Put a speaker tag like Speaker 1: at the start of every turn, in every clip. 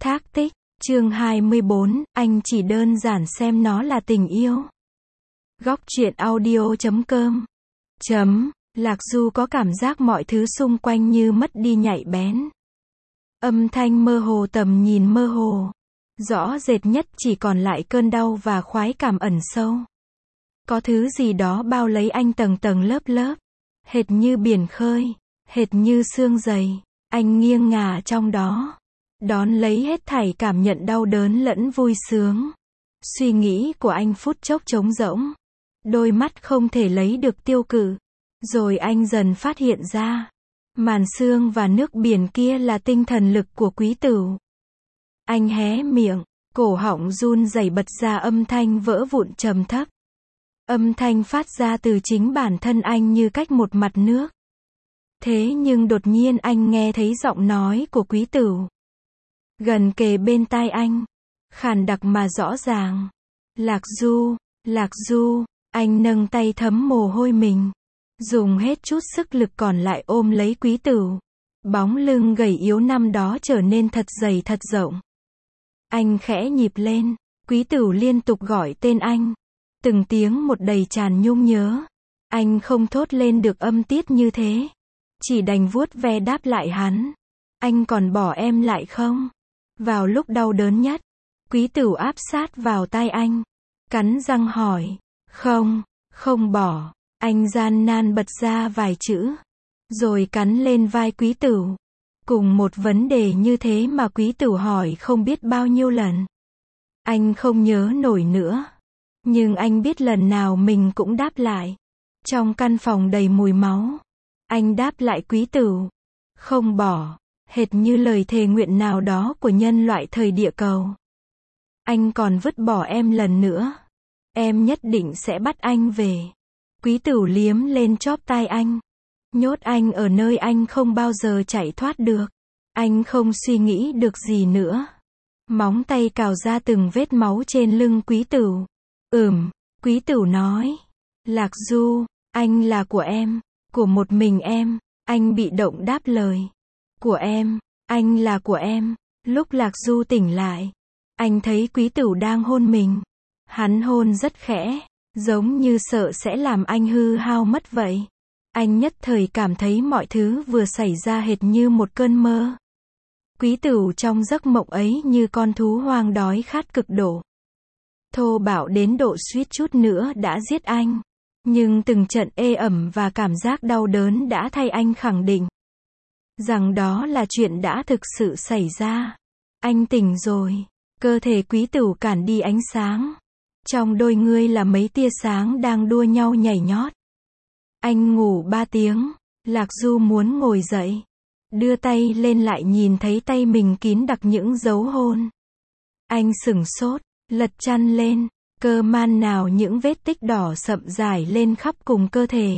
Speaker 1: Thác tích, chương 24, anh chỉ đơn giản xem nó là tình yêu. Góc truyện audio.com Lạc Du có cảm giác mọi thứ xung quanh như mất đi nhạy bén. Âm thanh mơ hồ, tầm nhìn mơ hồ. Rõ rệt nhất chỉ còn lại cơn đau và khoái cảm ẩn sâu. Có thứ gì đó bao lấy anh tầng tầng lớp lớp. Hệt như biển khơi, hệt như xương dày. Anh nghiêng ngả trong đó. Đón lấy hết thảy cảm nhận đau đớn lẫn vui sướng. Suy nghĩ của anh phút chốc trống rỗng. Đôi mắt không thể lấy được tiêu cự. Rồi anh dần phát hiện ra. Màn sương và nước biển kia là tinh thần lực của Quý Tửu. Anh hé miệng, cổ họng run rẩy bật ra âm thanh vỡ vụn trầm thấp. Âm thanh phát ra từ chính bản thân anh như cách một mặt nước. Thế nhưng đột nhiên anh nghe thấy giọng nói của Quý Tửu. Gần kề bên tai anh. Khàn đặc mà rõ ràng. Lạc Du, anh nâng tay thấm mồ hôi mình. Dùng hết chút sức lực còn lại ôm lấy Quý Tửu. Bóng lưng gầy yếu năm đó trở nên thật dày thật rộng. Anh khẽ nhịp lên. Quý Tửu liên tục gọi tên anh. Từng tiếng một đầy tràn nhung nhớ. Anh không thốt lên được âm tiết như thế. Chỉ đành vuốt ve đáp lại hắn. Anh còn bỏ em lại không? Vào lúc đau đớn nhất. Quý Tửu áp sát vào tai anh. Cắn răng hỏi. Không bỏ. Anh gian nan bật ra vài chữ. Rồi cắn lên vai Quý Tửu. Cùng một vấn đề như thế mà Quý Tửu hỏi không biết bao nhiêu lần. Anh không nhớ nổi nữa. Nhưng anh biết lần nào mình cũng đáp lại. Trong căn phòng đầy mùi máu. Anh đáp lại Quý Tửu. Không bỏ. Hệt như lời thề nguyện nào đó của nhân loại thời địa cầu. Anh còn vứt bỏ em lần nữa. Em nhất định sẽ bắt anh về. Quý Tửu liếm lên chóp tai anh. Nhốt anh ở nơi anh không bao giờ chạy thoát được. Anh không suy nghĩ được gì nữa. Móng tay cào ra từng vết máu trên lưng Quý Tửu. Quý Tửu nói. Lạc Du, anh là của em. Của một mình em. Anh bị động đáp lời. Của em, anh là của em. Lúc Lạc Du tỉnh lại, anh thấy Quý Tửu đang hôn mình. Hắn hôn rất khẽ, giống như sợ sẽ làm anh hư hao mất vậy. Anh nhất thời cảm thấy mọi thứ vừa xảy ra hệt như một cơn mơ. Quý Tửu trong giấc mộng ấy như con thú hoang đói khát cực độ. Thô bạo đến độ suýt chút nữa đã giết anh. Nhưng từng trận ê ẩm và cảm giác đau đớn đã thay anh khẳng định rằng đó là chuyện đã thực sự xảy ra. Anh tỉnh rồi. Cơ thể Quý Tửu cản đi ánh sáng. Trong đôi ngươi là mấy tia sáng đang đua nhau nhảy nhót. Anh ngủ 3 tiếng. Lạc Du muốn ngồi dậy. Đưa tay lên lại nhìn thấy tay mình kín đặc những dấu hôn. Anh sửng sốt, lật chăn lên. Cơ man nào những vết tích đỏ sậm dài lên khắp cùng cơ thể.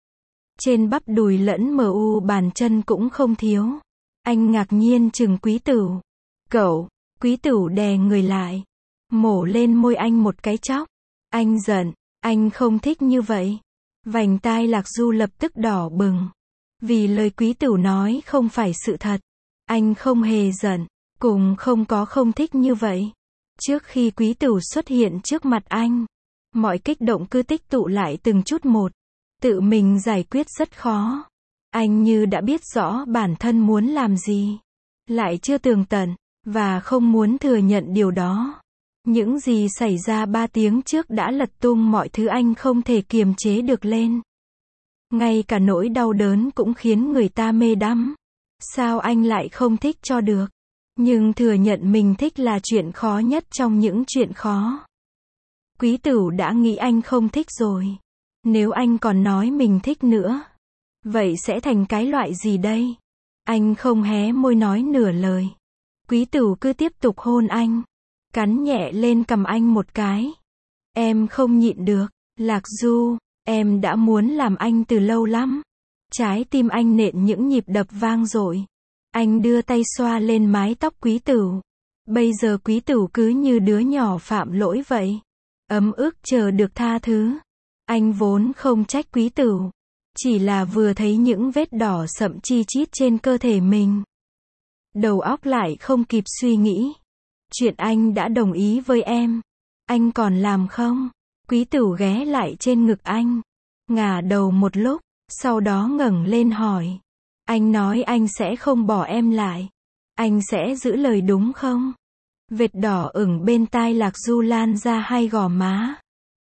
Speaker 1: Trên bắp đùi lẫn mu bàn chân cũng không thiếu. Anh ngạc nhiên chừng Quý Tửu. Cậu, Quý Tửu đè người lại. Mổ lên môi anh một cái chóc. Anh giận, anh không thích như vậy. Vành tai Lạc Du lập tức đỏ bừng. Vì lời Quý Tửu nói không phải sự thật. Anh không hề giận, cũng không thích như vậy. Trước khi Quý Tửu xuất hiện trước mặt anh, mọi kích động cứ tích tụ lại từng chút một. Tự mình giải quyết rất khó. Anh như đã biết rõ bản thân muốn làm gì. Lại chưa tường tận, và không muốn thừa nhận điều đó. Những gì xảy ra 3 tiếng trước đã lật tung mọi thứ anh không thể kiềm chế được lên. Ngay cả nỗi đau đớn cũng khiến người ta mê đắm. Sao anh lại không thích cho được? Nhưng thừa nhận mình thích là chuyện khó nhất trong những chuyện khó. Quý Tửu đã nghĩ anh không thích rồi. Nếu anh còn nói mình thích nữa, vậy sẽ thành cái loại gì đây? Anh không hé môi nói nửa lời. Quý Tửu cứ tiếp tục hôn anh. Cắn nhẹ lên cằm anh một cái. Em không nhịn được. Lạc Du, em đã muốn làm anh từ lâu lắm. Trái tim anh nện những nhịp đập vang dội. Anh đưa tay xoa lên mái tóc Quý Tửu. Bây giờ Quý Tửu cứ như đứa nhỏ phạm lỗi vậy. Ấm ức chờ được tha thứ. Anh vốn không trách Quý Tửu. Chỉ là vừa thấy những vết đỏ sậm chi chít trên cơ thể mình. Đầu óc lại không kịp suy nghĩ. Chuyện anh đã đồng ý với em. Anh còn làm không? Quý Tửu ghé lại trên ngực anh. Ngả đầu một lúc, sau đó ngẩng lên hỏi. Anh nói anh sẽ không bỏ em lại. Anh sẽ giữ lời đúng không? Vệt đỏ ửng bên tai Lạc Du lan ra hai gò má.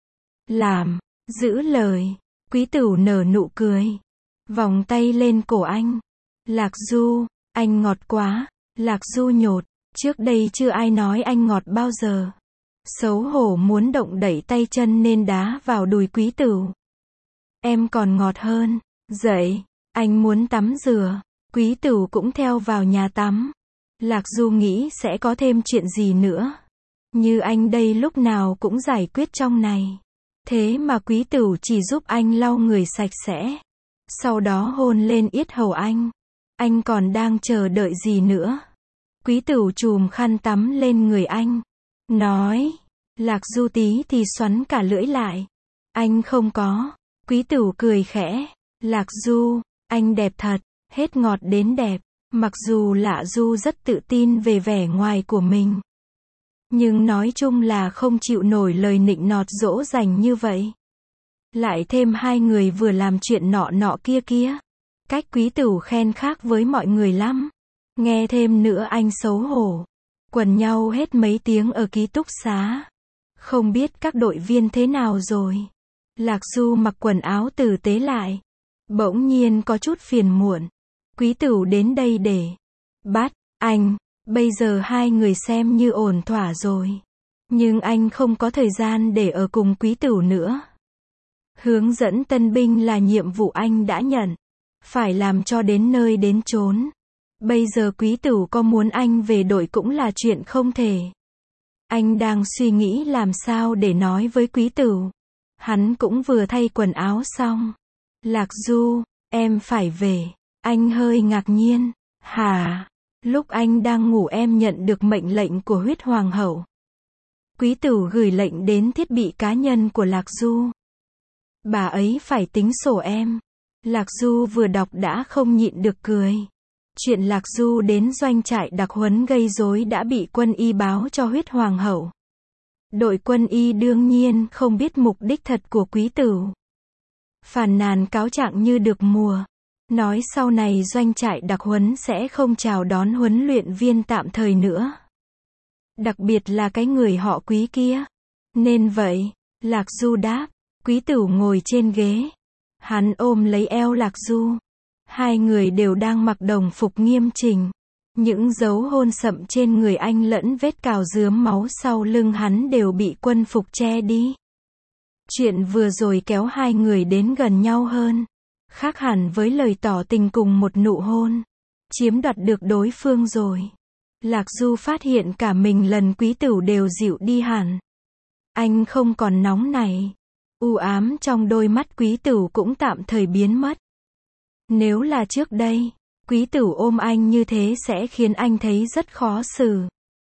Speaker 1: Làm, giữ lời. Quý Tửu nở nụ cười. Vòng tay lên cổ anh. Lạc Du, anh ngọt quá. Lạc Du nhột. Trước đây chưa ai nói anh ngọt bao giờ. Xấu hổ muốn động đẩy tay chân nên đá vào đùi Quý Tửu. Em còn ngọt hơn. Dậy, anh muốn tắm rửa. Quý Tửu cũng theo vào nhà tắm. Lạc Du nghĩ sẽ có thêm chuyện gì nữa. Như anh đây lúc nào cũng giải quyết trong này. Thế mà Quý Tửu chỉ giúp anh lau người sạch sẽ. Sau đó hôn lên yết hầu anh. Anh còn đang chờ đợi gì nữa? Quý Tửu chùm khăn tắm lên người anh. Nói. Lạc Du tí thì xoắn cả lưỡi lại. Anh không có. Quý Tửu cười khẽ. Lạc Du, anh đẹp thật. Hết ngọt đến đẹp. Mặc dù Lạc Du rất tự tin về vẻ ngoài của mình. Nhưng nói chung là không chịu nổi lời nịnh nọt dỗ dành như vậy. Lại thêm hai người vừa làm chuyện nọ kia. Cách Quý Tửu khen khác với mọi người lắm. Nghe thêm nữa anh xấu hổ. Quần nhau hết mấy tiếng ở ký túc xá. Không biết các đội viên thế nào rồi. Lạc Du mặc quần áo tử tế lại. Bỗng nhiên có chút phiền muộn. Quý Tửu đến đây để bắt anh. Bây giờ hai người xem như ổn thỏa rồi. Nhưng anh không có thời gian để ở cùng Quý Tửu nữa. Hướng dẫn tân binh là nhiệm vụ anh đã nhận. Phải làm cho đến nơi đến chốn. Bây giờ Quý Tửu có muốn anh về đội cũng là chuyện không thể. Anh đang suy nghĩ làm sao để nói với Quý Tửu. Hắn cũng vừa thay quần áo xong. Lạc Du, em phải về. Anh hơi ngạc nhiên. Hả? Lúc anh đang ngủ em nhận được mệnh lệnh của Huyết Hoàng hậu. Quý Tửu gửi lệnh đến thiết bị cá nhân của Lạc Du. Bà ấy phải tính sổ em. Lạc Du vừa đọc đã không nhịn được cười. Chuyện Lạc Du đến doanh trại đặc huấn gây rối đã bị quân y báo cho Huyết Hoàng hậu. Đội quân y đương nhiên không biết mục đích thật của Quý Tửu. Phàn nàn cáo trạng như được mùa. Nói sau này doanh trại đặc huấn sẽ không chào đón huấn luyện viên tạm thời nữa. Đặc biệt là cái người họ Quý kia. Nên vậy, Lạc Du đáp. Quý Tửu ngồi trên ghế. Hắn ôm lấy eo Lạc Du. Hai người đều đang mặc đồng phục nghiêm chỉnh. Những dấu hôn sậm trên người anh lẫn vết cào rướm máu sau lưng hắn đều bị quân phục che đi. Chuyện vừa rồi kéo hai người đến gần nhau hơn. Khác hẳn với lời tỏ tình cùng một nụ hôn. Chiếm đoạt được đối phương rồi. Lạc Du phát hiện cả mình lần Quý Tửu đều dịu đi hẳn. Anh không còn nóng nảy. U ám trong đôi mắt Quý Tửu cũng tạm thời biến mất. Nếu là trước đây, Quý Tửu ôm anh như thế sẽ khiến anh thấy rất khó xử.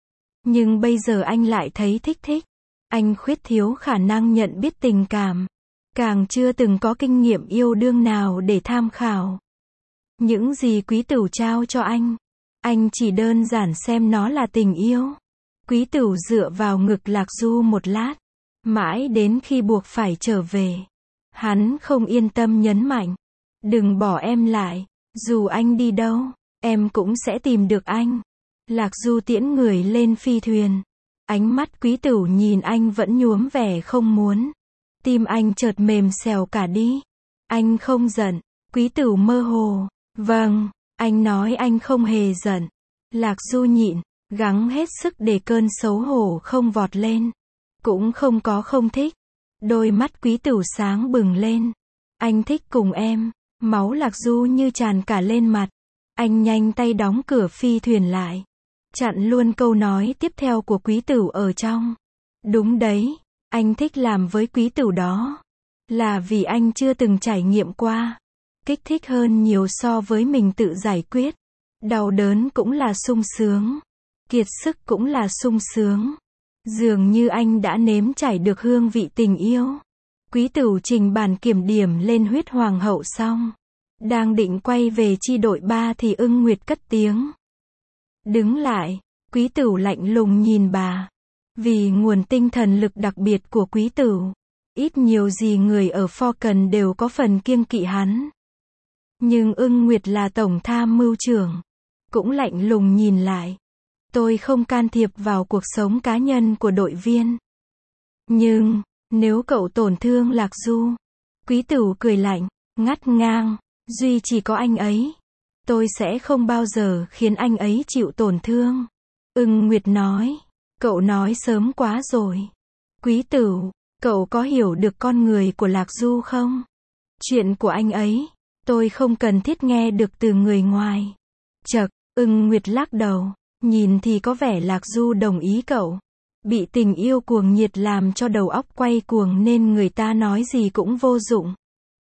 Speaker 1: Nhưng bây giờ anh lại thấy thích. Anh khuyết thiếu khả năng nhận biết tình cảm. Càng chưa từng có kinh nghiệm yêu đương nào để tham khảo. Những gì Quý Tửu trao cho anh chỉ đơn giản xem nó là tình yêu. Quý Tửu dựa vào ngực Lạc Du một lát. Mãi đến khi buộc phải trở về. Hắn không yên tâm nhấn mạnh. Đừng bỏ em lại. Dù anh đi đâu, em cũng sẽ tìm được anh. Lạc Du tiễn người lên phi thuyền. Ánh mắt Quý Tửu nhìn anh vẫn nhuốm vẻ không muốn. Tim anh chợt mềm xèo cả đi. Anh không giận. Quý Tửu mơ hồ. Vâng, anh nói anh không hề giận. Lạc Du nhịn, gắng hết sức để cơn xấu hổ không vọt lên. Cũng không có không thích. Đôi mắt Quý Tửu sáng bừng lên. Anh thích cùng em. Máu Lạc Du như tràn cả lên mặt. Anh nhanh tay đóng cửa phi thuyền lại. Chặn luôn câu nói tiếp theo của Quý Tửu ở trong. Đúng đấy, anh thích làm với Quý Tửu đó. Là vì anh chưa từng trải nghiệm qua. Kích thích hơn nhiều so với mình tự giải quyết. Đau đớn cũng là sung sướng. Kiệt sức cũng là sung sướng. Dường như anh đã nếm trải được hương vị tình yêu. Quý Tửu trình bản kiểm điểm lên Huyết Hoàng hậu xong. Đang định quay về chi đội 3 thì Ưng Nguyệt cất tiếng. Đứng lại, Quý Tửu lạnh lùng nhìn bà. Vì nguồn tinh thần lực đặc biệt của Quý Tửu, ít nhiều gì người ở Falcon đều có phần kiêng kỵ hắn. Nhưng Ưng Nguyệt là tổng tham mưu trưởng, cũng lạnh lùng nhìn lại. Tôi không can thiệp vào cuộc sống cá nhân của đội viên. Nhưng, nếu cậu tổn thương Lạc Du, Quý Tửu cười lạnh, ngắt ngang, duy chỉ có anh ấy. Tôi sẽ không bao giờ khiến anh ấy chịu tổn thương. Ưng Nguyệt nói, cậu nói sớm quá rồi. Quý Tửu, cậu có hiểu được con người của Lạc Du không? Chuyện của anh ấy, tôi không cần thiết nghe được từ người ngoài. Chậc, Ưng Nguyệt lắc đầu, nhìn thì có vẻ Lạc Du đồng ý cậu. Bị tình yêu cuồng nhiệt làm cho đầu óc quay cuồng nên người ta nói gì cũng vô dụng.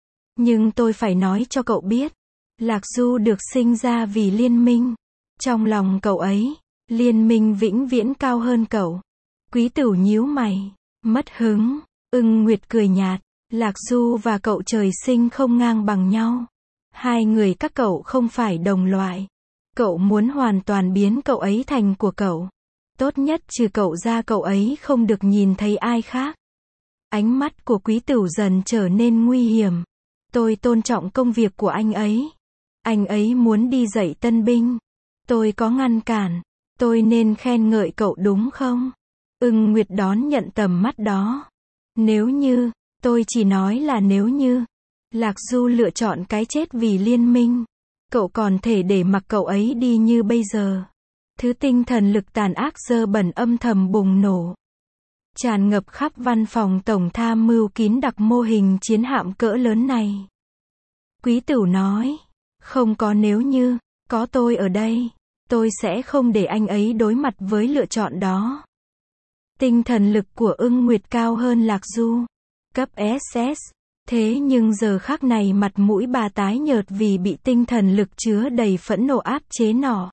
Speaker 1: Nhưng tôi phải nói cho cậu biết, Lạc Du được sinh ra vì liên minh. Trong lòng cậu ấy, liên minh vĩnh viễn cao hơn cậu. Quý Tửu nhíu mày, mất hứng. Ưng Nguyệt cười nhạt, Lạc Du và cậu trời sinh không ngang bằng nhau. Hai người các cậu không phải đồng loại. Cậu muốn hoàn toàn biến cậu ấy thành của cậu. Tốt nhất trừ cậu ra cậu ấy không được nhìn thấy ai khác. Ánh mắt của Quý Tửu dần trở nên nguy hiểm. Tôi tôn trọng công việc của anh ấy. Anh ấy muốn đi dạy tân binh. Tôi có ngăn cản. Tôi nên khen ngợi cậu đúng không? Ưng Nguyệt đón nhận tầm mắt đó. Nếu như, tôi chỉ nói là nếu như, Lạc Du lựa chọn cái chết vì liên minh, cậu còn thể để mặc cậu ấy đi như bây giờ. Thứ tinh thần lực tàn ác dơ bẩn âm thầm bùng nổ. Tràn ngập khắp văn phòng tổng tham mưu kín đặc mô hình chiến hạm cỡ lớn này. Quý Tửu nói, không có nếu như, có tôi ở đây, tôi sẽ không để anh ấy đối mặt với lựa chọn đó. Tinh thần lực của Ưng Nguyệt cao hơn Lạc Du, cấp SS. Thế nhưng giờ khắc này mặt mũi bà tái nhợt vì bị tinh thần lực chứa đầy phẫn nộ áp chế nọ.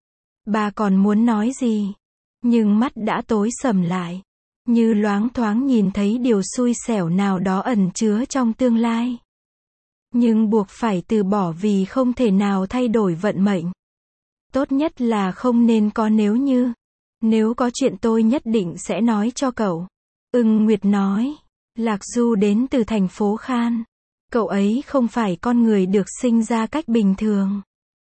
Speaker 1: Bà còn muốn nói gì, nhưng mắt đã tối sầm lại, như loáng thoáng nhìn thấy điều xui xẻo nào đó ẩn chứa trong tương lai. Nhưng buộc phải từ bỏ vì không thể nào thay đổi vận mệnh. Tốt nhất là không nên có nếu như. Nếu có chuyện tôi nhất định sẽ nói cho cậu. Ưng Nguyệt nói, Lạc Du đến từ thành phố Khan. Cậu ấy không phải con người được sinh ra cách bình thường.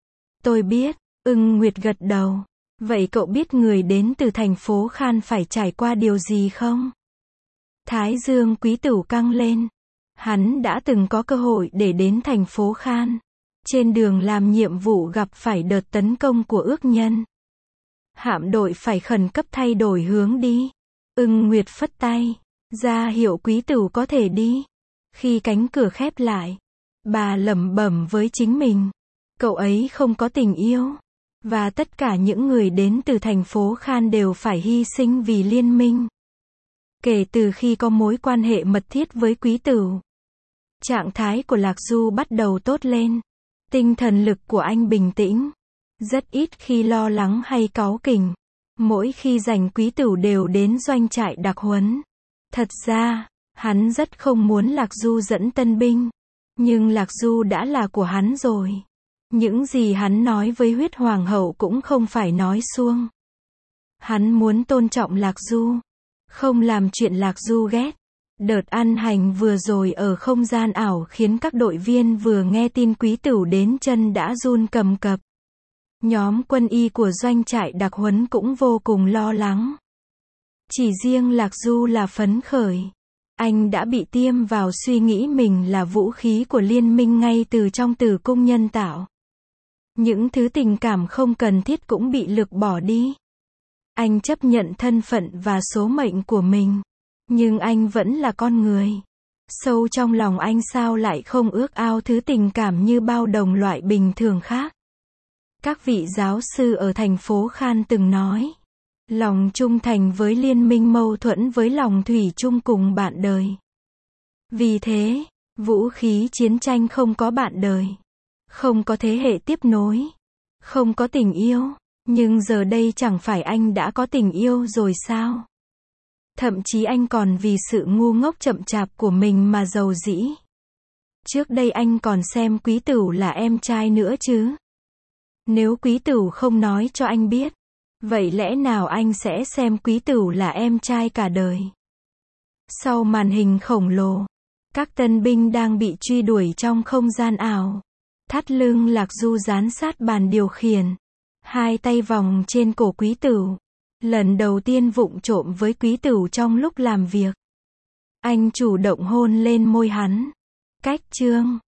Speaker 1: Tôi biết, Ưng Nguyệt gật đầu. Vậy cậu biết người đến từ thành phố Khan phải trải qua điều gì không? Thái dương Quý Tửu căng lên. Hắn đã từng có cơ hội để đến thành phố Khan. Trên đường làm nhiệm vụ gặp phải đợt tấn công của ước nhân. Hạm đội phải khẩn cấp thay đổi hướng đi. Ưng Nguyệt phất tay, ra hiệu Quý Tửu có thể đi. Khi cánh cửa khép lại, bà lẩm bẩm với chính mình. Cậu ấy không có tình yêu. Và tất cả những người đến từ thành phố Khan đều phải hy sinh vì liên minh. Kể từ khi có mối quan hệ mật thiết với Quý Tửu, trạng thái của Lạc Du bắt đầu tốt lên. Tinh thần lực của anh bình tĩnh. Rất ít khi lo lắng hay cáu kỉnh. Mỗi khi rảnh Quý Tửu đều đến doanh trại đặc huấn. Thật ra, hắn rất không muốn Lạc Du dẫn tân binh. Nhưng Lạc Du đã là của hắn rồi. Những gì hắn nói với huyết hoàng hậu cũng không phải nói suông. Hắn muốn tôn trọng Lạc Du. Không làm chuyện Lạc Du ghét. Đợt ăn hành vừa rồi ở không gian ảo khiến các đội viên vừa nghe tin Quý Tửu đến chân đã run cầm cập. Nhóm quân y của doanh trại đặc huấn cũng vô cùng lo lắng. Chỉ riêng Lạc Du là phấn khởi. Anh đã bị tiêm vào suy nghĩ mình là vũ khí của liên minh ngay từ trong tử cung nhân tạo. Những thứ tình cảm không cần thiết cũng bị lược bỏ đi. Anh chấp nhận thân phận và số mệnh của mình. Nhưng anh vẫn là con người. Sâu trong lòng anh sao lại không ước ao thứ tình cảm như bao đồng loại bình thường khác. Các vị giáo sư ở thành phố Khan từng nói, lòng trung thành với liên minh mâu thuẫn với lòng thủy chung cùng bạn đời. Vì thế, vũ khí chiến tranh không có bạn đời, không có thế hệ tiếp nối, không có tình yêu. Nhưng giờ đây chẳng phải anh đã có tình yêu rồi sao? Thậm chí anh còn vì sự ngu ngốc chậm chạp của mình mà giàu dĩ. Trước đây anh còn xem Quý Tửu là em trai nữa chứ. Nếu Quý Tửu không nói cho anh biết, vậy lẽ nào anh sẽ xem Quý Tửu là em trai cả đời? Sau màn hình khổng lồ, các tân binh đang bị truy đuổi trong không gian ảo. Thắt lưng Lạc Du dán sát bàn điều khiển, hai tay vòng trên cổ Quý Tửu. Lần đầu tiên vụng trộm với Quý Tửu trong lúc làm việc. Anh chủ động hôn lên môi hắn. Cách chương